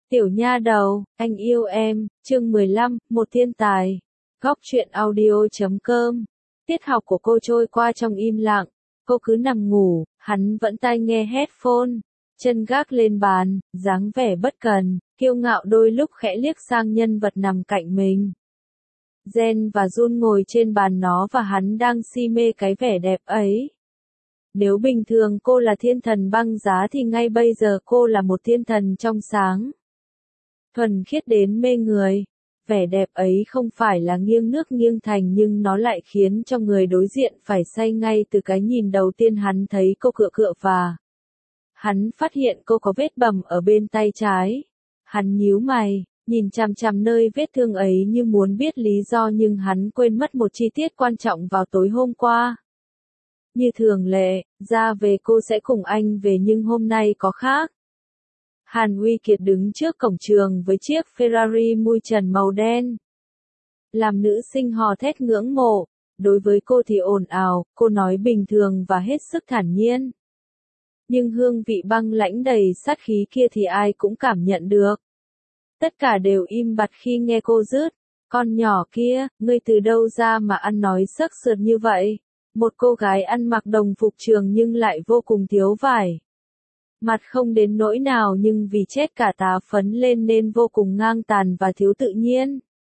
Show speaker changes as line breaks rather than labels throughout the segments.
Tiểu nha đầu, anh yêu em, chương 15, một thiên tài. Góc truyện audio.com. Tiết học của cô trôi qua trong im lặng, cô cứ nằm ngủ, hắn vẫn tai nghe headphone, chân gác lên bàn, dáng vẻ bất cần, kiêu ngạo đôi lúc khẽ liếc sang nhân vật nằm cạnh mình. Jen và Jun ngồi trên bàn nó và hắn đang si mê cái vẻ đẹp ấy. Nếu bình thường cô là thiên thần băng giá thì ngay bây giờ cô là một thiên thần trong sáng. Thuần khiết đến mê người. Vẻ đẹp ấy không phải là nghiêng nước nghiêng thành nhưng nó lại khiến cho người đối diện phải say ngay từ cái nhìn đầu tiên hắn thấy cô cựa và. Hắn phát hiện cô có vết bầm ở bên tay trái. Hắn nhíu mày, nhìn chằm chằm nơi vết thương ấy như muốn biết lý do nhưng hắn quên mất một chi tiết quan trọng vào tối hôm qua. Như thường lệ, ra về cô sẽ cùng anh về nhưng hôm nay có khác. Hàn Uy Kiệt đứng trước cổng trường với chiếc Ferrari mui trần màu đen. Làm nữ sinh hò thét ngưỡng mộ, đối với cô thì ồn ào, cô nói bình thường và hết sức thản nhiên. Nhưng hương vị băng lãnh đầy sát khí kia thì ai cũng cảm nhận được. Tất cả đều im bặt khi nghe cô rứt. Con nhỏ kia, ngươi từ đâu ra mà ăn nói sắc sượt như vậy? Một cô gái ăn mặc đồng phục trường nhưng lại vô cùng thiếu vải. Mặt không đến nỗi nào nhưng vì chết cả tá phấn lên nên vô cùng ngang tàn và thiếu tự nhiên.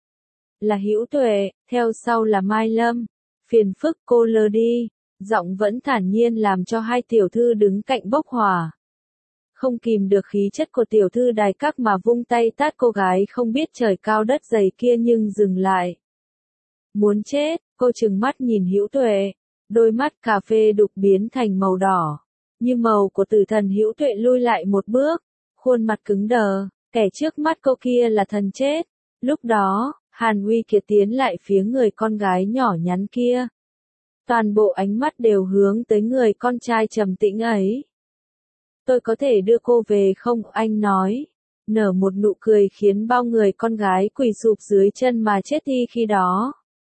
Là Hữu Tuệ, theo sau là Mai Lâm. Phiền phức cô lơ đi, giọng vẫn thản nhiên làm cho hai tiểu thư đứng cạnh bốc hỏa. Không kìm được khí chất của tiểu thư đài các mà vung tay tát cô gái không biết trời cao đất dày kia nhưng dừng lại. Muốn chết, cô trừng mắt nhìn Hữu Tuệ, đôi mắt cà phê đục biến thành màu đỏ. Như màu của tử thần. Hữu Tuệ lui lại một bước, khuôn mặt cứng đờ, kẻ trước mắt cô kia là thần chết. Lúc đó, Hàn Uy Kiệt tiến lại phía người con gái nhỏ nhắn kia. Toàn bộ ánh mắt đều hướng tới người con trai trầm tĩnh ấy. Tôi có thể đưa cô về không? Anh nói, nở một nụ cười khiến bao người con gái quỳ sụp dưới chân mà chết đi khi đó.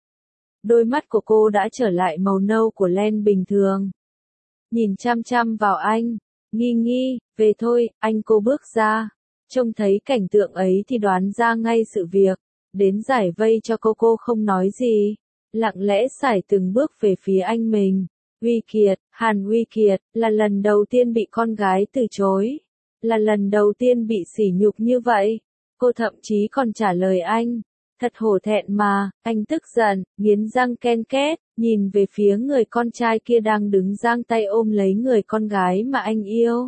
Đôi mắt của cô đã trở lại màu nâu của len bình thường. Nhìn chăm chăm vào anh, nghi, về thôi, anh. Cô bước ra, trông thấy cảnh tượng ấy thì đoán ra ngay sự việc, đến giải vây cho cô không nói gì, lặng lẽ sải từng bước về phía anh mình. Uy Kiệt, Hàn Uy Kiệt, là lần đầu tiên bị con gái từ chối, là lần đầu tiên bị sỉ nhục như vậy, cô thậm chí còn trả lời anh. Thật hổ thẹn mà, anh tức giận, nghiến răng ken két, nhìn về phía người con trai kia đang đứng giang tay ôm lấy người con gái mà anh yêu.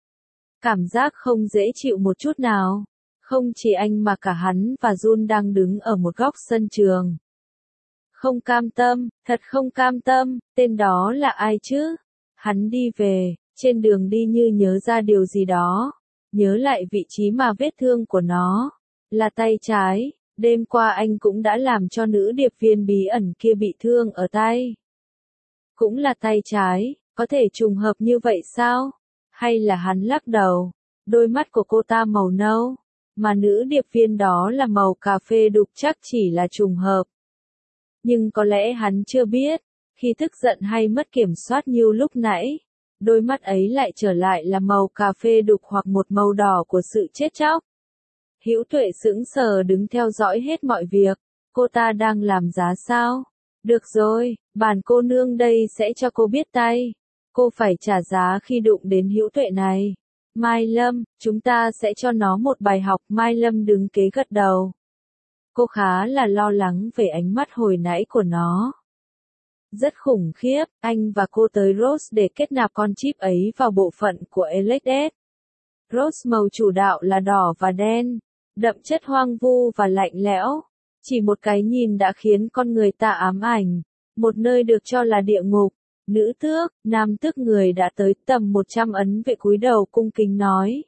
Cảm giác không dễ chịu một chút nào. Không chỉ anh mà cả hắn và Jun đang đứng ở một góc sân trường. Không cam tâm, thật không cam tâm, tên đó là ai chứ? Hắn đi về, trên đường đi như nhớ ra điều gì đó. Nhớ lại vị trí mà vết thương của nó, là tay trái. Đêm qua anh cũng đã làm cho nữ điệp viên bí ẩn kia bị thương ở tay. Cũng là tay trái, có thể trùng hợp như vậy sao? Hay là hắn lắc đầu, đôi mắt của cô ta màu nâu, mà nữ điệp viên đó là màu cà phê đục, chắc chỉ là trùng hợp. Nhưng có lẽ hắn chưa biết, khi tức giận hay mất kiểm soát như lúc nãy, đôi mắt ấy lại trở lại là màu cà phê đục hoặc một màu đỏ của sự chết chóc. Hữu Tuệ sững sờ đứng theo dõi hết mọi việc, cô ta đang làm giá sao? Được rồi, bản cô nương đây sẽ cho cô biết tay. Cô phải trả giá khi đụng đến Hữu Tuệ này. Mai Lâm, chúng ta sẽ cho nó một bài học. Mai Lâm đứng kế gật đầu. Cô khá là lo lắng về ánh mắt hồi nãy của nó. Rất khủng khiếp, anh và cô tới Rose để kết nạp con chip ấy vào bộ phận của LSD. Rose màu chủ đạo là đỏ và đen, đậm chất hoang vu và lạnh lẽo. Chỉ một cái nhìn đã khiến con người ta ám ảnh. Một nơi được cho là địa ngục. Nữ tước, nam tước người đã tới tầm 100 ấn vệ cúi đầu cung kính nói.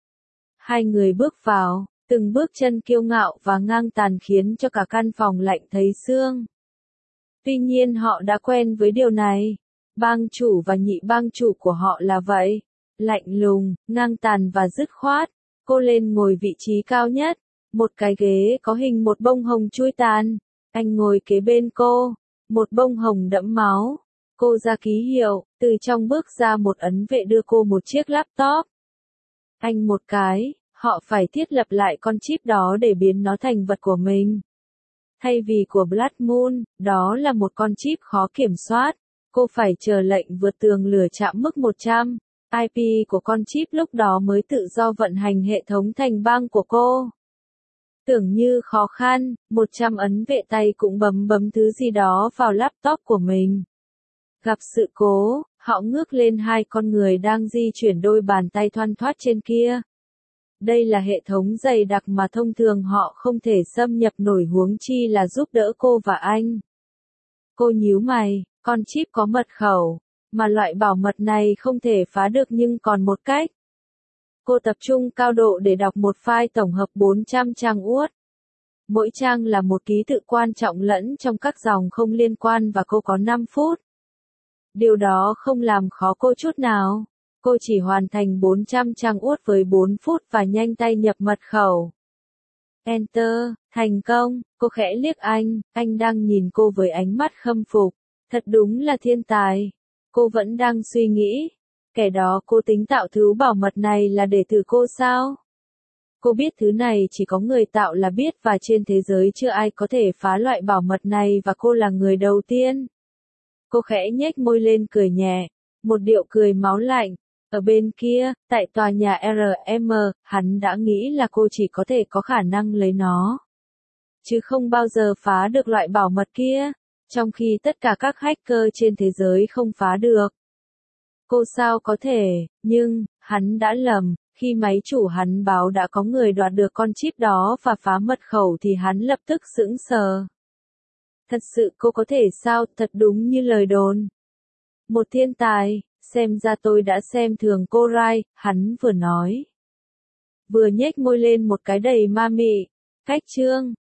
Hai người bước vào, từng bước chân kiêu ngạo và ngang tàn khiến cho cả căn phòng lạnh thấy xương. Tuy nhiên họ đã quen với điều này. Bang chủ và nhị bang chủ của họ là vậy. Lạnh lùng, ngang tàn và dứt khoát. Cô lên ngồi vị trí cao nhất. Một cái ghế có hình một bông hồng chui tàn. Anh ngồi kế bên cô. Một bông hồng đẫm máu. Cô ra ký hiệu, từ trong bước ra một ấn vệ đưa cô một chiếc laptop. Anh một cái, Họ phải thiết lập lại con chip đó để biến nó thành vật của mình. Thay vì của Blood Moon, đó là một con chip khó kiểm soát. Cô phải chờ lệnh vượt tường lửa chạm mức 100. IP của con chip lúc đó mới tự do vận hành hệ thống thành bang của cô. Tưởng như khó khăn, 100 ấn vệ tay cũng bấm thứ gì đó vào laptop của mình. Gặp sự cố, họ ngước lên hai con người đang di chuyển đôi bàn tay thoăn thoắt trên kia. Đây là hệ thống dày đặc mà thông thường họ không thể xâm nhập nổi, huống chi là giúp đỡ cô và anh. Cô nhíu mày, con chip có mật khẩu, mà loại bảo mật này không thể phá được, nhưng còn một cách. Cô tập trung cao độ để đọc một file tổng hợp 400 trang Word. Mỗi trang là một ký tự quan trọng lẫn trong các dòng không liên quan và cô có 5 phút. Điều đó không làm khó cô chút nào. Cô chỉ hoàn thành 400 trang Word với 4 phút và nhanh tay nhập mật khẩu. Enter, thành công, cô khẽ liếc anh đang nhìn cô với ánh mắt khâm phục. Thật đúng là thiên tài. Cô vẫn đang suy nghĩ, kẻ đó cô tính tạo thứ bảo mật này là để thử cô sao? Cô biết thứ này chỉ có người tạo là biết và trên thế giới chưa ai có thể phá loại bảo mật này và cô là người đầu tiên. Cô khẽ nhếch môi lên cười nhẹ, một điệu cười máu lạnh. Ở bên kia, tại tòa nhà RM, hắn đã nghĩ là cô chỉ có thể có khả năng lấy nó, chứ không bao giờ phá được loại bảo mật kia, trong khi tất cả các hacker trên thế giới không phá được. Cô sao có thể, nhưng, hắn đã lầm, khi máy chủ hắn báo đã có người đoạt được con chip đó và phá mật khẩu thì hắn lập tức sững sờ. Thật sự cô có thể sao, thật đúng như lời đồn. Một thiên tài, xem ra tôi đã xem thường cô Rai, hắn vừa nói. Vừa nhếch môi lên một cái đầy ma mị. Cách chương